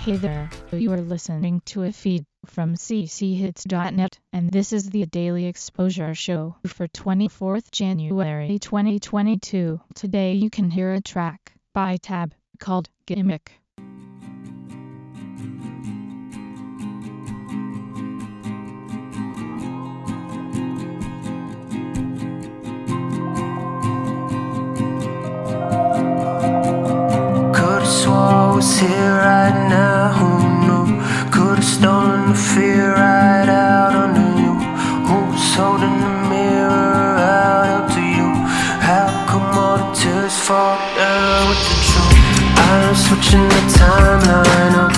Hey there, you are listening to a feed from cchits.net, and this is the Daily Exposure Show for 24th January 2022. Today you can hear a track by Tab called Gimmick. Was here right now, who knew? Could've stolen the fear right out under you. Who's holding the mirror out up to you? How come all the tears fall down with the truth? I'm switching the timeline up.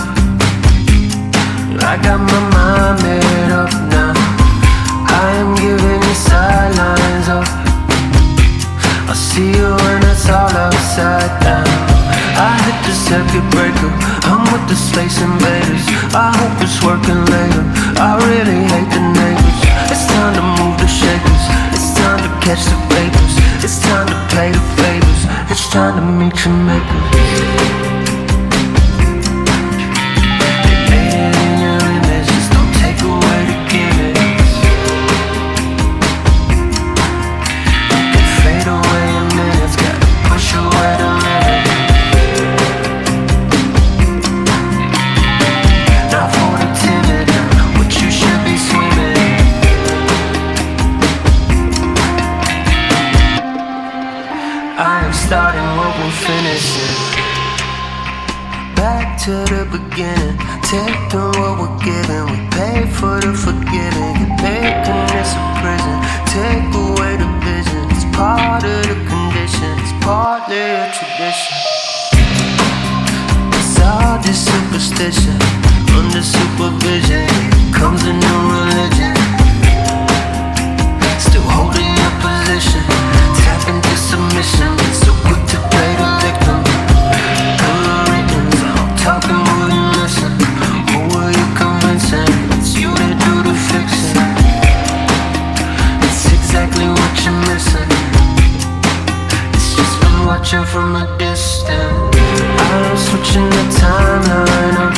I got my mind made up now. I am giving you sidelines up. I'll see you when it's all upside down. I hit the circuit breaker, I'm with the space invaders. I hope it's working later, I really hate the neighbors. It's time to move the shakers, it's time to catch the vapors. It's time to pay the favors, it's time to meet your makers. Starting what we're finishing. Back to the beginning. Taking what we're giving. We pay for the forgiving. You're making this a prison. Take away the vision. It's part of the condition. It's partly a tradition. It's all just superstition. Under supervision comes a new religion. Still holding your position. Tap into submission. So quick to play the victim. I'm talking, will you listen? Who are you convincing? It's you that do the fixing. It's exactly what you're missing. It's just been watching from a distance. I'm switching the timeline up.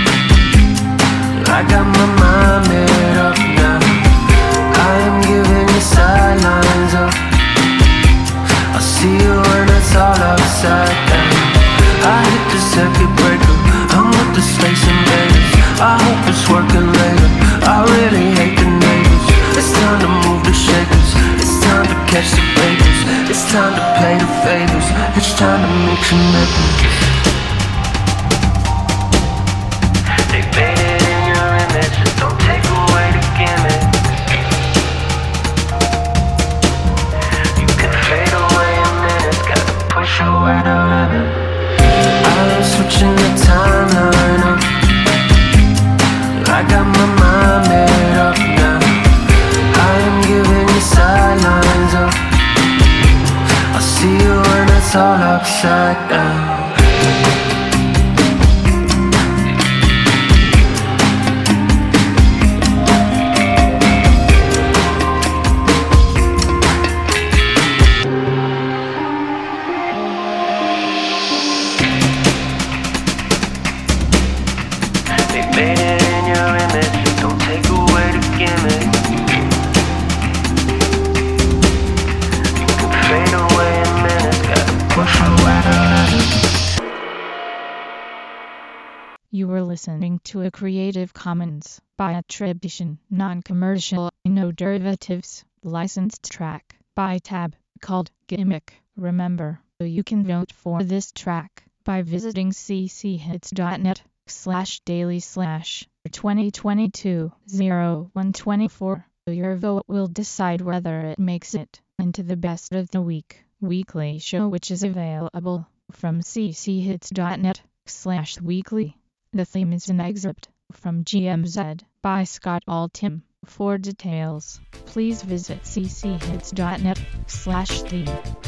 I got my mind made up now. I am giving you sidelines up. I'll see you when it's all upside down. I hit the circuit breaker, I'm with the space invaders. I hope it's working later, I really hate the neighbors. It's time to move the shakers, it's time to catch the vapors. It's time to pay the favors, it's time to mix and makers. They made it in your image, don't take away the gimmick. You can fade away in minutes, gotta push away the limit. I'm switching the timeline up. I got my mind made up now. I am giving you sidelines up. I'll see you when it's all upside down. Made it in your image, don't take away the gimmick. You can fade away in minutes, gotta push away the limits. You were listening to a Creative Commons by attribution, non-commercial, no derivatives, licensed track by Tab called Gimmick. Remember, you can vote for this track by visiting cchits.net/daily/2022-0124. Your vote will decide whether it makes it into the best of the week weekly show, which is available from cchits.net/weekly. The theme is an excerpt from GMZ by Scott Altham. For details, please visit cchits.net/theme.